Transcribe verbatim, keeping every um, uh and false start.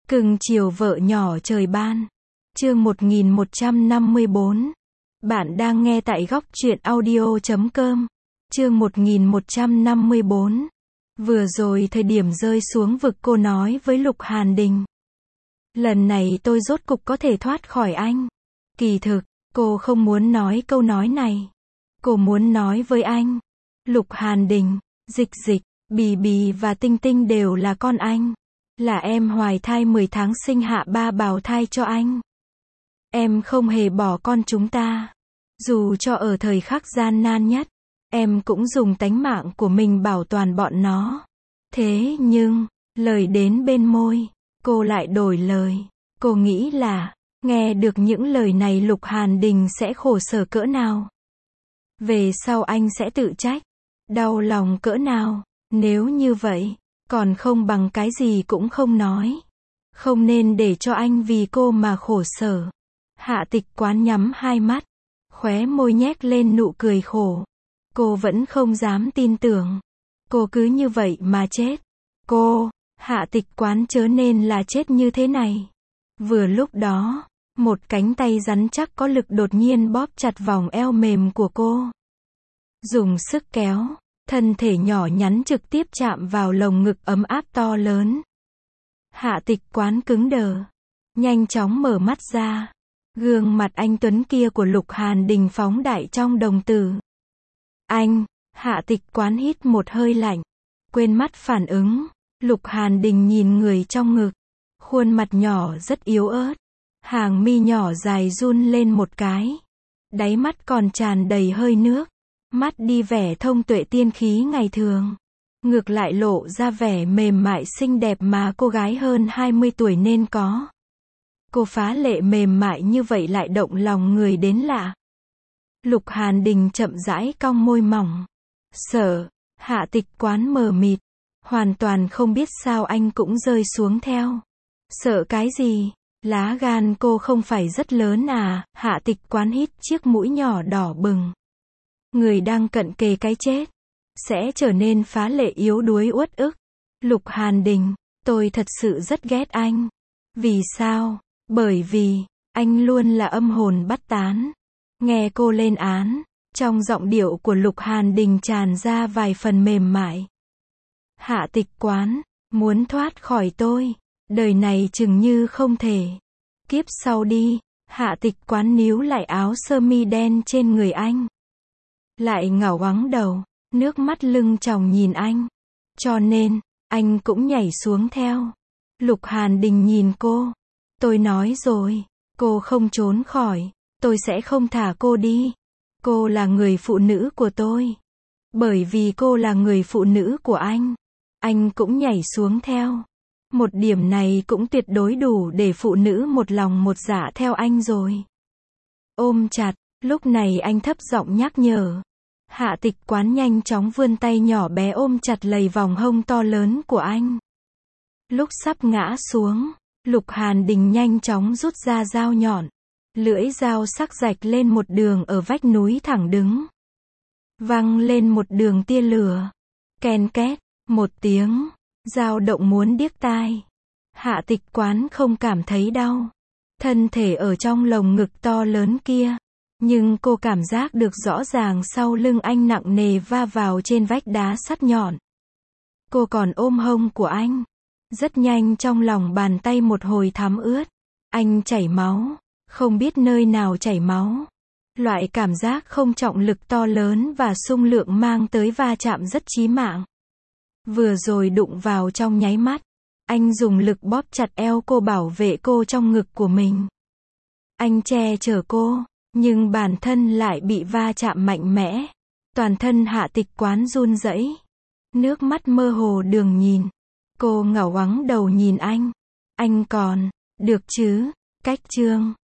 Cưng chiều vợ nhỏ trời ban. Chương một nghìn một trăm năm mươi bốn. Bạn đang nghe tại góc truyện audio chấm com. Chương một nghìn một trăm năm mươi bốn. Vừa rồi thời điểm rơi xuống vực cô nói với Lục Hàn Đình. Lần này tôi rốt cục có thể thoát khỏi anh. Kỳ thực, cô không muốn nói câu nói này. Cô muốn nói với anh. Lục Hàn Đình, Dịch Dịch, Bì Bì và Tinh Tinh đều là con anh. Là em hoài thai mười tháng sinh hạ ba bào thai cho anh. Em không hề bỏ con chúng ta. Dù cho ở thời khắc gian nan nhất, em cũng dùng tánh mạng của mình bảo toàn bọn nó. Thế nhưng, lời đến bên môi, cô lại đổi lời. Cô nghĩ là, nghe được những lời này Lục Hàn Đình sẽ khổ sở cỡ nào. Về sau anh sẽ tự trách, đau lòng cỡ nào. Nếu như vậy, còn không bằng cái gì cũng không nói. Không nên để cho anh vì cô mà khổ sở. Hạ Tịch Quán nhắm hai mắt, khóe môi nhếch lên nụ cười khổ. Cô vẫn không dám tin tưởng. Cô cứ như vậy mà chết. Cô, Hạ Tịch Quán chớ nên là chết như thế này. Vừa lúc đó, một cánh tay rắn chắc có lực đột nhiên bóp chặt vòng eo mềm của cô. Dùng sức kéo, thân thể nhỏ nhắn trực tiếp chạm vào lồng ngực ấm áp to lớn. Hạ Tịch Quán cứng đờ, nhanh chóng mở mắt ra. Gương mặt anh tuấn kia của Lục Hàn Đình phóng đại trong đồng tử. Anh, Hạ Tịch Quán hít một hơi lạnh, quên mất phản ứng. Lục Hàn Đình nhìn người trong ngực, khuôn mặt nhỏ rất yếu ớt, hàng mi nhỏ dài run lên một cái, đáy mắt còn tràn đầy hơi nước, mắt đi vẻ thông tuệ tiên khí ngày thường, ngược lại lộ ra vẻ mềm mại xinh đẹp mà cô gái hơn hai mươi tuổi nên có. Cô phá lệ mềm mại như vậy lại động lòng người đến lạ. Lục Hàn Đình chậm rãi cong môi mỏng. Sợ. Hạ Tịch Quán mờ mịt, hoàn toàn không biết sao anh cũng rơi xuống theo. Sợ cái gì? Lá gan cô không phải rất lớn à? Hạ Tịch Quán hít chiếc mũi nhỏ đỏ bừng. Người đang cận kề cái chết sẽ trở nên phá lệ yếu đuối uất ức. Lục Hàn Đình, tôi thật sự rất ghét anh. Vì sao? Bởi vì anh luôn là âm hồn bất tán. Nghe cô lên án, trong giọng điệu của Lục Hàn Đình tràn ra vài phần mềm mại. Hạ Tịch Quán, muốn thoát khỏi tôi, đời này chừng như không thể. Kiếp sau đi. Hạ Tịch Quán níu lại áo sơ mi đen trên người anh. Lại ngẩng ngoắng đầu, nước mắt lưng tròng nhìn anh. Cho nên, anh cũng nhảy xuống theo. Lục Hàn Đình nhìn cô. Tôi nói rồi, cô không trốn khỏi, tôi sẽ không thả cô đi. Cô là người phụ nữ của tôi. Bởi vì cô là người phụ nữ của anh, anh cũng nhảy xuống theo. Một điểm này cũng tuyệt đối đủ để phụ nữ một lòng một dạ theo anh rồi. Ôm chặt, lúc này anh thấp giọng nhắc nhở. Hạ Tịch Quán nhanh chóng vươn tay nhỏ bé ôm chặt lấy vòng hông to lớn của anh. Lúc sắp ngã xuống, Lục Hàn Đình nhanh chóng rút ra dao nhọn. Lưỡi dao sắc rạch lên một đường ở vách núi thẳng đứng. Văng lên một đường tia lửa. Ken két, một tiếng, dao động muốn điếc tai. Hạ Tịch Quán không cảm thấy đau. Thân thể ở trong lồng ngực to lớn kia. Nhưng cô cảm giác được rõ ràng sau lưng anh nặng nề va vào trên vách đá sắt nhọn. Cô còn ôm hông của anh. Rất nhanh trong lòng bàn tay một hồi thấm ướt. Anh chảy máu. Không biết nơi nào chảy máu. Loại cảm giác không trọng lực to lớn và xung lượng mang tới va chạm rất chí mạng. Vừa rồi đụng vào trong nháy mắt. Anh dùng lực bóp chặt eo cô bảo vệ cô trong ngực của mình. Anh che chở cô, nhưng bản thân lại bị va chạm mạnh mẽ. Toàn thân Hạ Tịch Quán run rẩy. Nước mắt mơ hồ đường nhìn. Cô ngẩng ngoắng đầu nhìn anh. Anh còn, được chứ? Cách chương.